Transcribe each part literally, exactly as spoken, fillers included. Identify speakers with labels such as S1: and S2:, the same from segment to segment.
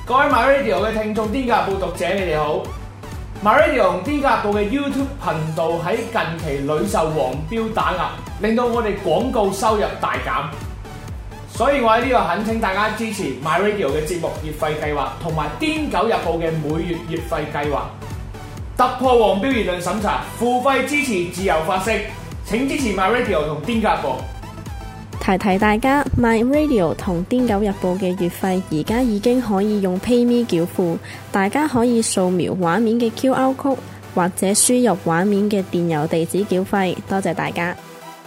S1: 各位 MyRadio 嘅聽眾，癲狗日報讀者，你哋好。MyRadio 同癲狗日報嘅 YouTube 頻道喺近期屢受黃標打壓，令到我哋廣告收入大減。所以我喺呢度懇請大家支持 MyRadio 嘅節目月費計劃，同埋癲狗日報嘅每月月費計劃。突破黃標言論審查，付費支持自由發聲。請支持 MyRadio 同癲狗日報。
S2: 提提大家 ，MyRadio 同癲狗日報嘅月費而家已經可以用 PayMe 繳付，大家可以掃描畫面嘅 Q R code 或者輸入畫面嘅電郵地址繳費。多謝大家。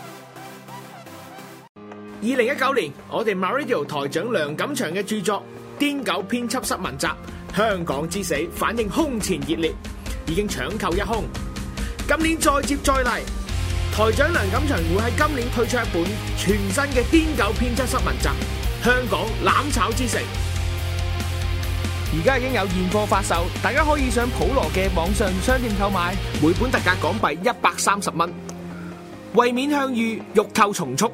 S1: 二零一九年，我哋 MyRadio 台長梁錦祥嘅著作《癲狗編輯室文集：香港之死》反應空前熱烈，已經搶購一空。今年再接再厲。台長梁錦祥會喺今年推出一本全新嘅癲狗編輯室文集《香港攬炒之城》，而家已經有現貨發售，大家可以上普羅嘅網上商店購買，每本特價港幣一百三十蚊，為免向隅，欲購從速。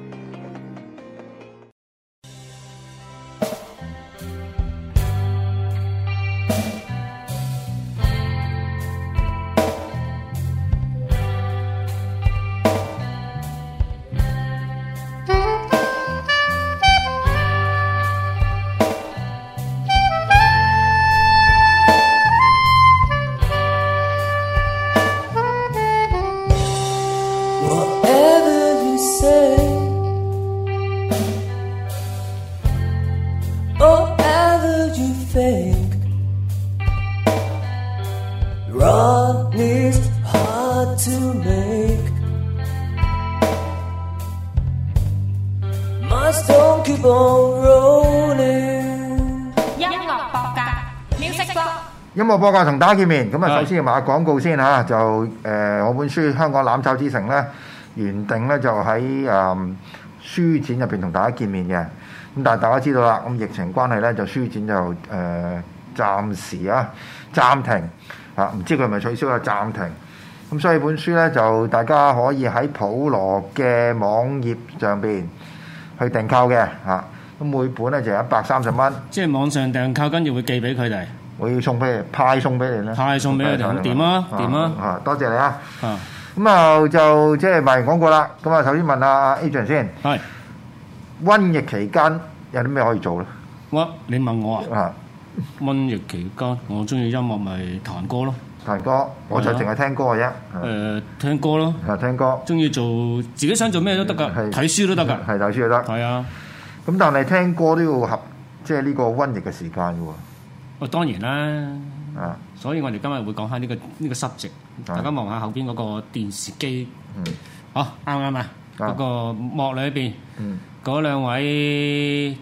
S3: 音樂播客同大家見面，咁啊首先要賣下廣告先嚇，就誒、呃、我本書《香港攬炒之城》咧，原定咧就喺誒、嗯、書展入邊同大家見面嘅，咁但係大家知道啦，咁疫情關係咧，就書展就誒、呃、暫時啊暫停啊，唔知佢係咪取消啊暫停，咁所以本書咧就大家可以喺普羅嘅網頁上邊去訂購嘅嚇，咁每本咧就一百三十蚊，
S4: 即係網上訂購，跟住會寄俾佢哋。
S3: 我要送俾你，派送俾你咧，
S4: 派送俾你哋，咁點啊？點啊？
S3: 啊，多謝你啊！咁啊，就即係賣完廣告啦。咁啊，首先問下 Adrian 先，係瘟疫期間有啲咩可以做咧？
S4: 我你問我啊？瘟疫期間，我中意音樂咪彈歌咯。
S3: 彈歌，我就淨係聽歌嘅啫。
S4: 誒，聽歌咯。係聽歌。中意做自己想做咩都得㗎，睇書都得㗎。
S3: 係睇書都得。
S4: 係啊。咁
S3: 但係聽歌都要合，即係呢個瘟疫嘅時間㗎喎。
S4: 哦，當然啦，啊，所以我哋今日會講下呢個呢個 subject，大家望下後邊嗰個電視機，嗯，好啱唔啱啊？嗰個幕裏邊，嗯，嗰兩位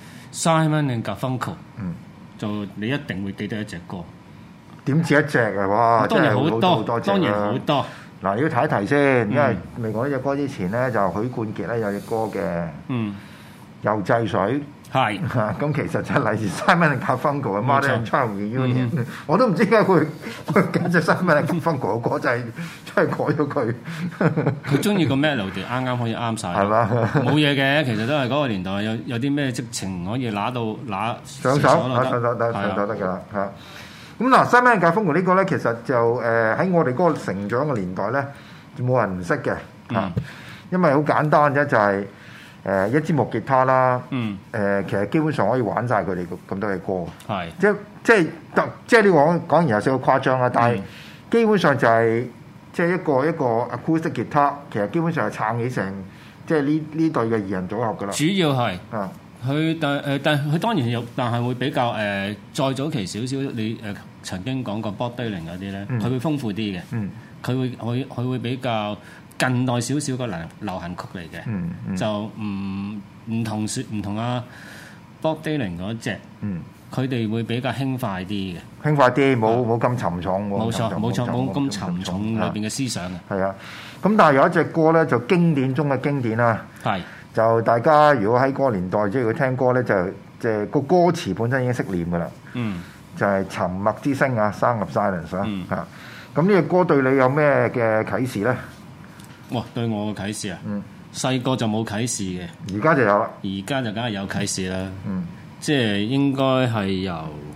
S4: Simon and Garfunkel，嗯，就你一定會記得一隻歌，
S3: 點止一隻啊？哇，
S4: 當然好多，當然好多。
S3: 嗱，要提一提先，因為未講呢隻歌之前咧，就許冠傑咧有隻歌嘅，嗯，又制水。係，咁其實就係嚟自 Simon and Garfunkel 嘅 Mother and Child Reunion，我都唔知點解佢佢揀隻 Simon and Garfunkel 嘅歌，就係真係改咗佢。
S4: 佢中意個 melody 啱啱可以啱晒，係嘛？冇嘢嘅，其實都係嗰個年代有有啲咩激情可以拿到拿
S3: 上手，上手得上手得㗎啦嚇。咁嗱 Simon and Garfunkel 呢個咧，其實就誒喺我哋嗰個成長嘅年代咧，就冇人唔識嘅嚇，因為好簡單啫，就係。誒一支木吉他啦，嗯，誒其實基本上可以玩晒佢哋咁多嘅歌，係，即即係即係你講講完有少少誇張啦，但係基本上就係即係一個一個 acoustic guitar，其實基本上係撐起成即係呢呢隊嘅二人組合噶啦。
S4: 主要係啊，佢但誒但佢當然有，但係會比較誒、呃、再早期少少，你誒、呃、曾經講過 Bob Dylan 嗰啲咧，佢、嗯、會豐富啲嘅，嗯，佢會佢佢會比較。近代少少個流流行曲嚟嘅、嗯嗯，就唔唔同説唔同啊 Bob Dylan 嗰隻，佢、嗯、哋會比較輕快啲嘅，輕快啲，冇冇咁沉重，冇錯冇錯冇咁沉重裏邊嘅思想嘅。係啊，咁但係有一隻歌咧就經典中嘅經典啦，係就大家如果喺嗰個年代即係佢聽歌咧就即係個歌詞本身已經識念㗎啦，嗯，就係、是、沉默之聲啊 ，Sound of Silence 啊，嚇咁呢隻歌對你有咩嘅啟示咧？哇！對我嘅啟示啊，嗯，細個就冇啟示嘅，而家就有啦。而家就梗係有啟示啦。嗯， 即係應該係由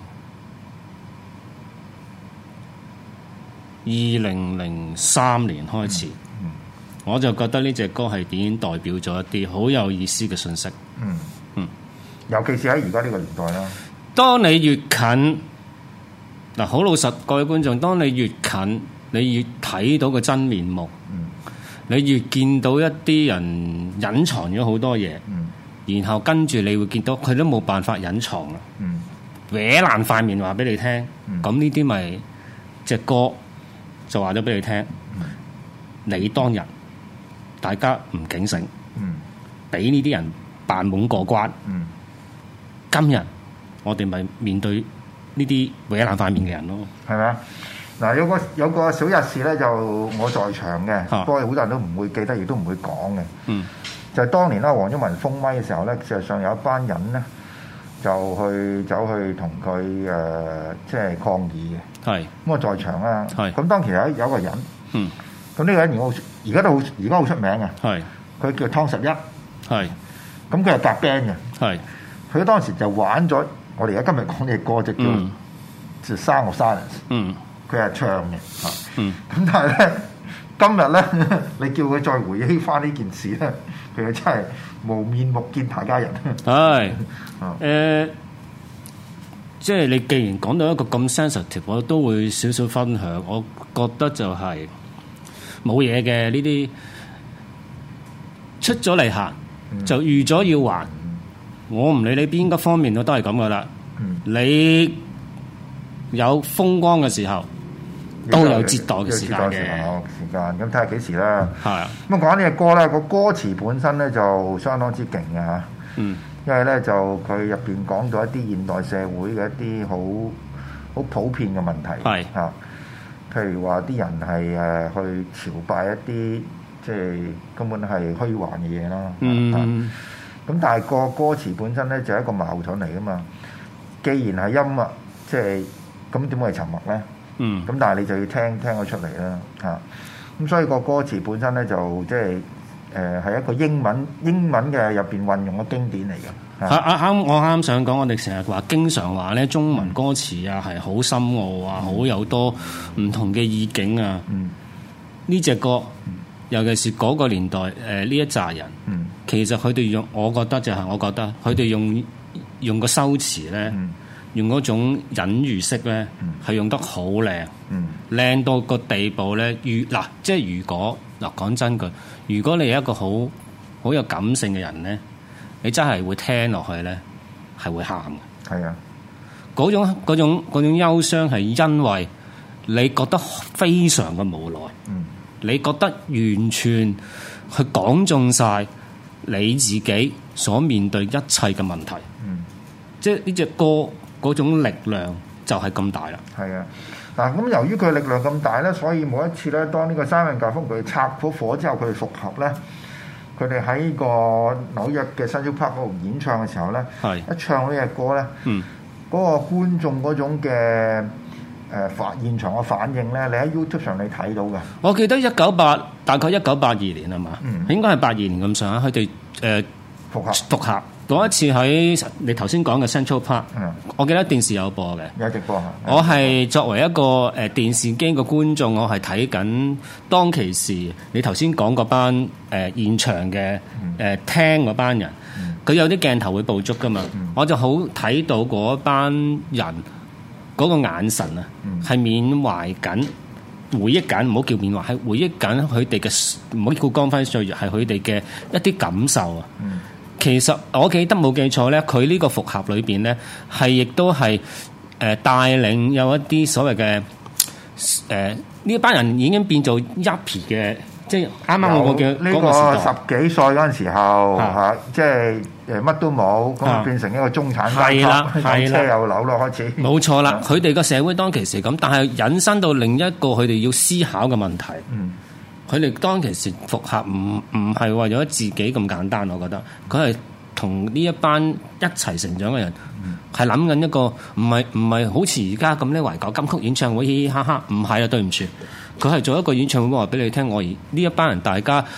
S4: 二零零三年開始，嗯嗯、我就覺得呢隻歌係已經代表咗一啲好有意思嘅信息。嗯嗯，
S3: 尤其是喺而家呢個年代啦。
S4: 當你越近嗱，好老實，各位觀眾，當你越近，你越睇到個真面目，嗯、你越見到一啲人隱藏咗好多嘢，嗯、然後跟住你會見到佢都冇辦法隱藏啦，搲爛塊面話俾你聽，咁呢啲咪隻歌。就話咗俾你聽，嗯、你當日大家唔警醒，俾呢啲人扮懵過關。嗯、今日我哋咪面對呢啲搲爛塊面嘅人咯，
S3: 係咪啊？嗱，有個有個小日事咧，就我在場嘅，不過好多人都唔會記得，亦都唔會講嘅。嗯，就係當年啦，黃毓民封咪嘅時候咧，事實上有一班人咧，就去走去同佢誒，即係抗議嘅。係，咁我在場啦。係，咁當其時有有個人，嗯，咁呢個人而我而家都好，而家好出名嘅。係，佢叫湯十一。係，咁佢係夾 band 嘅。係，佢當時就玩咗我哋而家今日講嘅歌，就叫《就 Sound of Silence》。嗯，佢係唱嘅。嚇，嗯，咁但係咧，今日咧，你叫佢再回憶翻呢件事咧，佢真係無面目見大家人。
S4: 係，誒。即係你既然講到一個咁 sensitive，我都會少少分享。我覺得就係冇嘢嘅呢啲出咗嚟行，嗯、就預咗要還。嗯、我唔理你邊個方面，我都係咁噶啦。嗯、你有風光嘅時候，都有折墮嘅時間嘅
S3: 時間。咁睇下幾時啦。係啊。咁啊講呢隻歌咧，個歌詞本身咧就相當之勁嘅嚇。嗯。因為咧就佢入邊講到一啲現代社會嘅一啲好好普遍嘅問題，係嚇是、啊，譬如話啲人係誒去朝拜一啲即係根本係虛幻嘅嘢啦。嗯，咁、啊、但係個歌詞本身咧就係一個矛盾嚟噶嘛。既然係音樂，即係咁點會係沉默咧？嗯，咁但係你就要聽聽佢出嚟啦。嚇、啊，咁所以個歌詞本身咧就即係。誒係一個英文英文嘅入邊運用嘅經典嚟嘅。
S4: 啊啊啱，我啱想講，我哋成日話經常話咧，中文歌詞啊係好深奧啊，好、嗯、有多唔同嘅意境啊。呢隻、嗯、歌，嗯、尤其是嗰個年代，誒、呃、呢一紮人，嗯、其實佢哋用，我覺得就係、是，我覺得佢哋用用個修辭咧，嗯、用嗰種隱喻式咧，係、嗯、用得好靚，靚、嗯、到個地步咧。如嗱，即係如果嗱講真句。如果你係一個好好有感性嘅人咧，你真係會聽落去咧，係會喊嘅。係啊，嗰種嗰種嗰種憂傷係因為你覺得非常嘅無奈，嗯，你覺得完全去講中晒你自己所面對一切嘅問題，嗯，即係呢隻歌嗰種力量就係咁大啦。
S3: 係啊。嗱，咁由於佢力量咁大咧，所以每一次咧，當呢個三人教風佢拆咗火之後，佢哋復合咧，佢哋喺個紐約嘅 Central Park 嗰度演唱嘅時候咧，係一唱呢隻歌咧，嗯，嗰個觀眾嗰種嘅誒反現場嘅反應咧，你喺 YouTube 上你睇到嘅。
S4: 我記得一九八大概一九八二年係嘛，嗯，應該係八二年咁上下，佢哋誒復合復合。嗰一次喺你頭先講嘅 Central Park，嗯、我記得電視有播嘅，
S3: 有直播。
S4: 我係作為一個誒電視機嘅觀眾，我係睇緊當其時你頭先講嗰班誒、呃、現場嘅誒、呃、聽嗰班人，佢、嗯、有啲鏡頭會捕捉噶嘛，嗯、我就好睇到嗰班人嗰個眼神啊，係、嗯、緬懷緊、回憶緊，唔好叫緬懷，係回憶緊佢哋嘅，唔好叫光輝歲月，係佢哋嘅一啲感受啊。嗯其實我記得冇記錯咧，佢呢個復合裏邊咧，係亦都係誒帶領有一啲所謂嘅誒呢班人已經變做 yuppie 嘅，即係啱啱我嘅
S3: 呢個十幾歲嗰陣時候嚇、啊啊，即係誒乜都冇，咁啊變成一個中產階級，有車有樓咯開始。
S4: 冇錯啦，佢哋個社會當其時咁，但係引申到另一個佢哋要思考嘅問題。嗯。佢哋當其時復合唔唔係為咗自己咁簡單，我覺得佢係同呢一班一齊成長嘅人，係諗緊一個唔係唔係好似而家咁咧懷舊金曲演唱會嘻嘻哈哈，唔係啊，對唔住，佢係做一個演唱會話俾你聽，我而呢一班人大家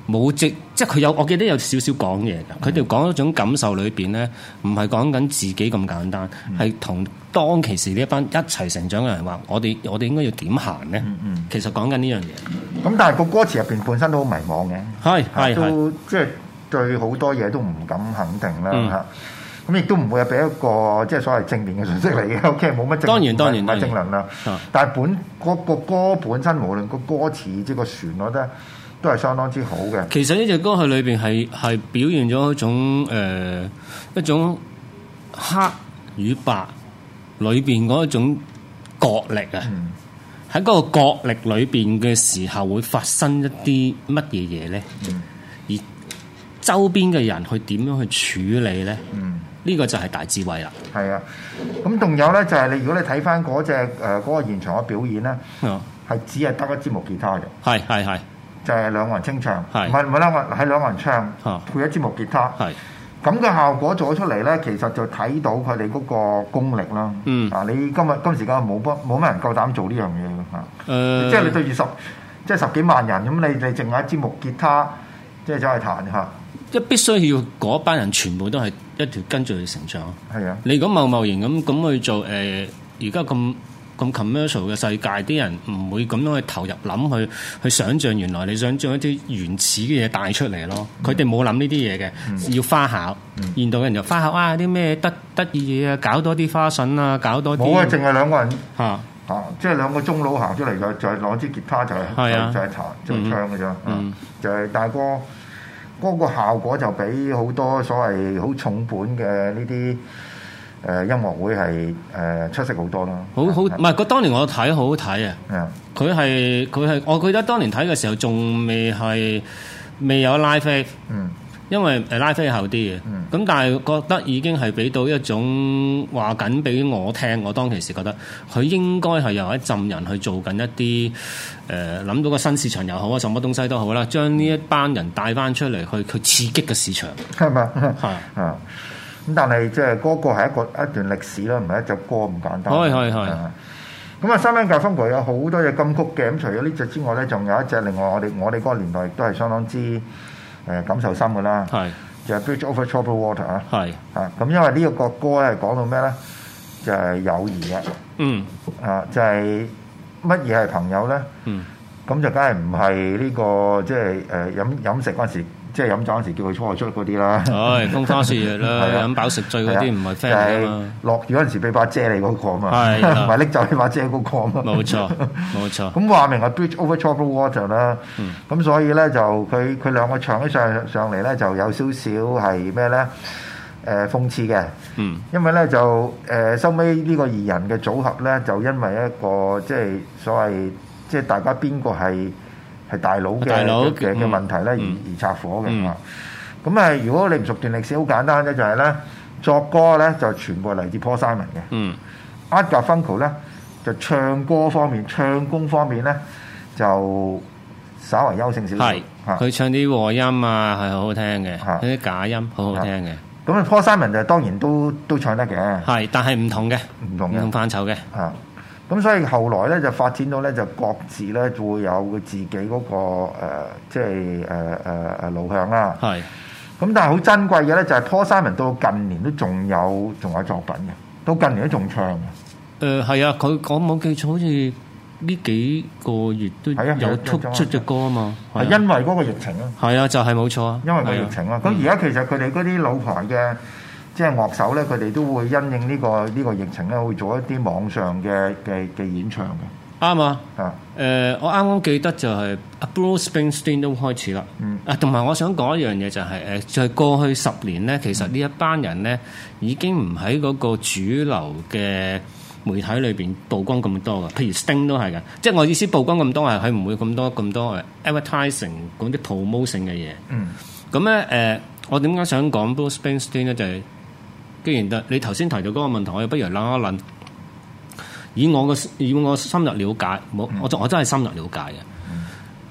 S4: 冇直，即係佢有，我記得有少少講嘢㗎。佢哋講一種感受裏邊咧，唔係講緊自己咁簡單，係同、嗯、當其時呢一班一齊成長嘅人話，我哋我哋應該要點行咧？嗯嗯、其實講緊呢樣嘢。咁
S3: 但係個歌詞入邊本身都好迷茫嘅，
S4: 係係
S3: 都即係對好多嘢都唔敢肯定啦嚇。咁亦都唔會係俾一個即係所謂正面嘅信息嚟嘅。O K， 冇乜正，
S4: 當然當然
S3: 唔係正能量。
S4: 啊、
S3: 但係本嗰個歌本身，無論個歌詞即係個旋律咧，都係相當之好嘅。
S4: 其實呢隻歌喺裏邊係係表現咗一種誒、呃、一種黑與白裏邊嗰一種角力啊！喺嗰、嗯、個角力裏邊嘅時候，會發生一啲乜嘢嘢咧？嗯、而周邊嘅人去點樣去處理咧？嗯呢個就係大智慧啦。係啊，
S3: 咁仲有咧就係、是、你如果你睇翻嗰隻誒嗰個現場嘅表演咧，係、哦、只係得一支木吉他嘅。係係係，就係兩個人清唱，唔係唔係兩個係兩個人唱，哦、配一支木吉他。係咁嘅效果做咗出嚟咧，其實就睇到佢哋嗰個功力啦。嗯，啊，你今日今時今日冇乜冇乜人夠膽做呢樣嘢嘅嚇。誒、呃，即係你對住十即係十幾萬人咁，你你淨係一支木吉他，即係走去彈嚇。
S4: 即係必須要嗰班人全部都係一條跟住去成長。
S3: 係啊，
S4: 你如果貿貿然咁咁去做誒，而家咁咁 commercial 嘅世界，啲人唔會咁樣去投入諗去去想像，原來你想將一啲原始嘅嘢帶出嚟咯。佢哋冇諗呢啲嘢嘅，嗯、要花巧。嗯、現代嘅人就花巧啊，啲咩得得意嘢啊，搞多啲花筍啊，搞多啲。
S3: 冇啊，淨係兩個人
S4: 嚇嚇，
S3: 啊、即係兩個中佬行出嚟就就係攞支吉他就係、係啊、就係彈就係唱嘅啫。嗯，就係大哥。嗰個效果就比好多所謂好重本嘅呢啲誒音樂會係誒、呃、出色好多咯。
S4: 好好唔係，個當年我睇好好睇啊！佢係佢係，我記得當年睇嘅時候仲未係未有 live。嗯。因為誒拉飛後啲嘅，咁、嗯、但係覺得已經係俾到一種話緊俾我聽，我當其時覺得佢應該係由一陣人去做緊一啲誒諗到個新市場又好啊，什麼東西都好啦，將呢一班人帶翻出嚟去去刺激嘅市場，
S3: 係咪？係啊，咁但係即係嗰個係一個一段歷史啦，唔係一隻歌咁簡單。
S4: 係係係。
S3: 咁啊，三蚊教風球有好多隻金曲嘅，咁除咗呢隻之外咧，仲有一隻另外我哋我哋嗰個年代亦都係相當之。誒感受深嘅啦，係就係 Bridge Over Troubled Water 啊，係啊，咁因為呢個國歌咧講到咩咧，就係友誼啊，嗯啊，就係乜嘢係朋友咧？嗯，咁就梗係唔係呢個即係誒飲飲食嗰陣時，即係飲酒嗰陣時叫佢初出嗰啲啦。唉，風花雪月啦，飲飽食醉嗰啲唔係 friend 啊嘛。落雨嗰陣時俾把遮你嗰個啊嘛，係唔係拎走你把遮嗰個啊嘛？冇錯，冇錯。咁話明係 Bridge Over Troubled Water 啦。咁所以咧就佢佢兩個唱起上上嚟咧就有少少係咩咧？誒諷刺嘅。嗯。因為咧就誒收尾呢個二人嘅組合咧就因為一個即係所謂即係大家邊個係係大佬嘅嘅嘅問題咧，而而拆火嘅嘛。咁啊，如果你唔熟段歷史，好簡單啫，就係咧作歌咧就全部嚟自 Paul Simon 嘅。嗯。Art Garfunkel 咧就唱歌方面、唱功方面咧就稍為優勝少少。係。佢唱啲和音啊係好好聽嘅，啲假音好好聽嘅。咁啊 Paul Simon 就當然都都唱得嘅。係，但係唔同嘅，唔同嘅，唔同範疇嘅。啊。咁所以後來咧就發展到咧就各自咧會有佢自己嗰、那個、呃、即係誒誒誒路向啦。係。咁但係好珍貴嘅咧就係 Paul Simon 到近年都仲有仲有作品嘅，到近年都仲唱嘅。誒係、呃、啊，佢講冇記錯，好似呢幾個月都有出出隻歌啊嘛。係、啊、因為嗰個疫情啊。係啊，就係、是、冇錯啊。因為個疫情啊。咁而家其實佢哋嗰啲老牌嘅。即係樂手咧，佢哋都會因應呢、這個呢、這個疫情咧，會做一啲網上嘅嘅嘅演唱嘅。啱啊！啊，誒、呃，我啱啱記得就係 Bruce Springsteen 都開始啦。嗯。啊，同埋我想講一樣嘢就係、是、誒，就係、是、過去十年咧，其實呢一班人咧已經唔喺嗰個主流嘅媒體裏邊曝光咁多嘅。譬如 Sting 都係嘅，即係我意思曝光咁多係佢唔會咁多咁多誒 advertising 嗰啲 promotion 嘅嘢。嗯。咁咧誒，我點解想講 Bruce Springsteen 咧？就係、是既然你頭先提到嗰個問題，我不如諗一諗。以我嘅以我深入了解，我我我真係深入了解嘅。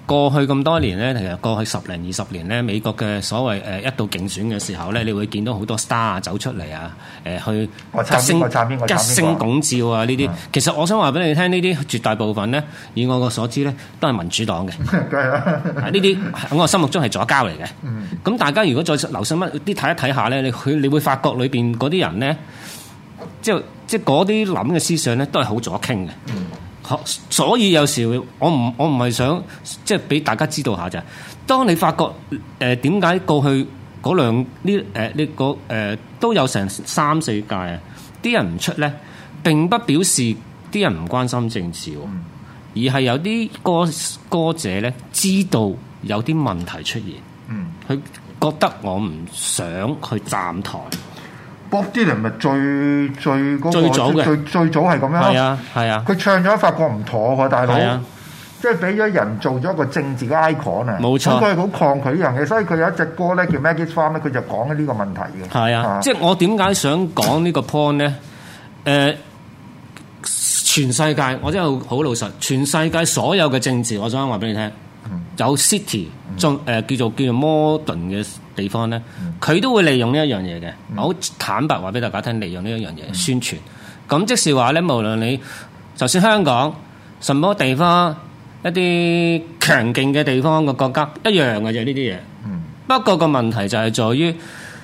S4: 過去咁多年咧，其實過去十零二十年咧，美國嘅所謂誒一到競選嘅時候咧，你會見到好多 star 啊走出嚟啊，誒去吉星吉星拱照啊呢啲。其實我想話俾你聽，呢啲絕大部分咧，以我個所知咧，都係民主黨嘅。呢啲喺我心目中係左膠嚟嘅。咁、嗯、大家如果再留心一啲睇一睇下咧，你佢你會發覺裏邊嗰啲人咧，即係即係嗰啲諗嘅思想咧，都係好左傾嘅。嗯所以有時我唔我唔係想即係俾大家知道下就係，當你發覺誒點解過去嗰兩呢誒呢個誒都有成三四屆啊，啲人唔出咧，並不表示啲人唔關心政治，嗯、而係有啲歌歌者咧知道有啲問題出現，佢、嗯、覺得我唔想去站台。
S3: Bob Dylan 咪最最嗰、嗰個
S4: 最早嘅
S3: 最最早係咁樣，
S4: 係啊係啊，
S3: 佢唱咗發覺唔妥喎，大佬，
S4: 啊、
S3: 即係俾咗人做咗一個政治嘅 icon 啊，
S4: 冇錯，
S3: 佢係好抗拒呢樣嘢，所以佢有一隻歌咧叫 Maggie's Farm 咧，佢就講緊呢個問題嘅。
S4: 係啊，啊即係我點解想講呢個 point 咧？誒、呃，全世界我真係好老實，全世界所有嘅政治，我想話俾你聽，嗯、有 city 中誒、呃、叫做叫做 modern 嘅地方咧，佢、嗯、都會利用呢一樣嘢嘅。我好、嗯、坦白話俾大家聽，利用呢一樣嘢、嗯、宣傳。咁即是話咧，無論你就算香港什麼地方，一啲強勁嘅地方嘅國家一樣嘅啫，呢啲嘢。嗯、不過個問題就係在於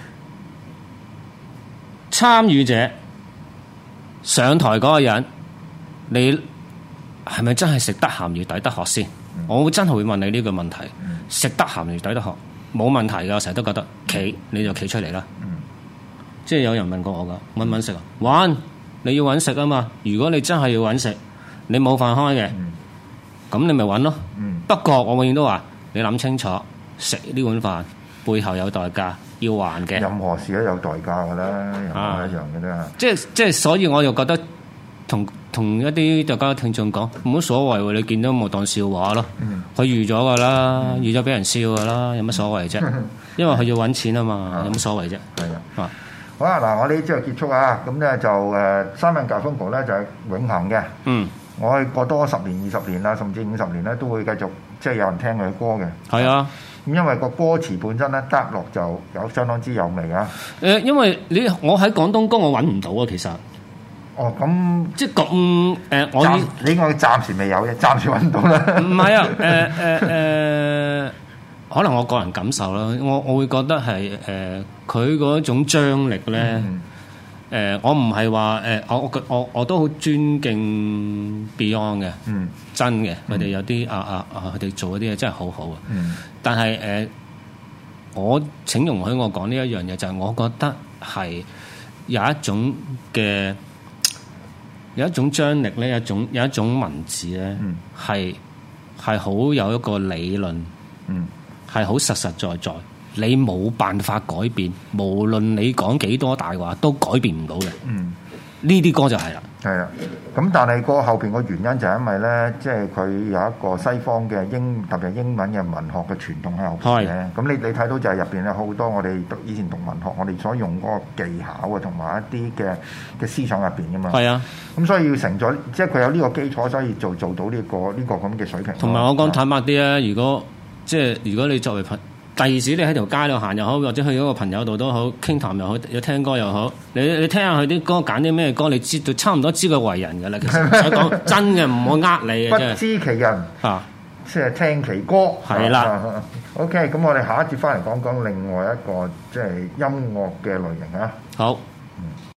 S4: 參與者上台嗰個人，你係咪真係食得鹹魚抵得渴先？嗯、我會真係會問你呢個問題。嗯、食得鹹魚抵得渴冇問題㗎，我成日都覺得企你就企出嚟啦。嗯、即係有人問過我㗎，揾唔揾食啊？揾，你要揾食啊嘛。如果你真係要揾食，你冇飯開嘅，咁、嗯、你咪揾咯。嗯、不過我永遠都話，你諗清楚，食呢碗飯背後有代價要還嘅。
S3: 任何事都有代價㗎啦，任何一樣嘅啫。即係
S4: 即係，所以我又覺得同同一啲大家聽眾講冇乜所謂喎，你見到我當笑話咯。佢、嗯、預咗㗎啦，嗯、預咗俾人笑㗎啦，有乜所謂啫？因為佢要揾錢啊嘛，嗯、有乜所謂啫？係啊，啊
S3: 好啦，嗱，我哋之後結束啊，咁咧就誒三人教風球咧就係永恆嘅。嗯，我係過多十年、二十年啦，甚至五十年咧，都會繼續即係有人聽佢嘅歌嘅。係啊，咁因為個歌詞本身咧得落就有相當之有味啊。
S4: 誒、呃，因為你我喺廣東歌我揾唔到啊，其實。
S3: 哦，咁
S4: 即係咁誒，我
S3: 暫你應該暫時未有嘅，暫時揾唔到啦。
S4: 唔係啊，誒誒誒，可能我個人感受啦，我我會覺得係誒佢嗰種張力咧，誒、嗯呃、我唔係話誒我我我我都好尊敬 Beyond 嘅，嗯，真嘅，佢哋有啲啊啊啊，佢哋做嗰啲嘢真係好好啊，嗯，但係誒、呃，我請容許我講呢一樣嘢，就係、是、我覺得係有一種嘅。有一種張力咧，有一種有一種文字咧，係係好有一個理論，係好、嗯、實實在在，你冇辦法改變，無論你講幾多大話，都改變唔到嘅。呢啲、嗯、歌就係啦，
S3: 係啊。咁但係個後邊個原因就係因為咧，即係佢有一個西方嘅英特別英文嘅文學嘅傳統喺後邊嘅。咁是你你睇到就係入邊有好多我哋以前讀文學，我哋所用嗰個技巧啊，同埋一啲嘅嘅思想入邊㗎嘛。係啊。咁所以要成咗，即係佢有呢個基礎，所以做做到呢、呢個呢、呢個咁嘅水平。
S4: 同埋我講坦白啲啊，如果即係如果你作為朋第二時你喺條街度行又好，或者去嗰個朋友度都好，傾談又好，有聽歌又好，你你聽下佢啲歌，揀啲咩歌，你知道差唔多知佢為人㗎啦。其實唔使講真嘅，唔好呃你嘅。
S3: 不知其人啊，即係聽其歌。係啦。啊、OK，咁我哋下一節翻嚟講講另外一個即係音樂嘅類型啊。好。嗯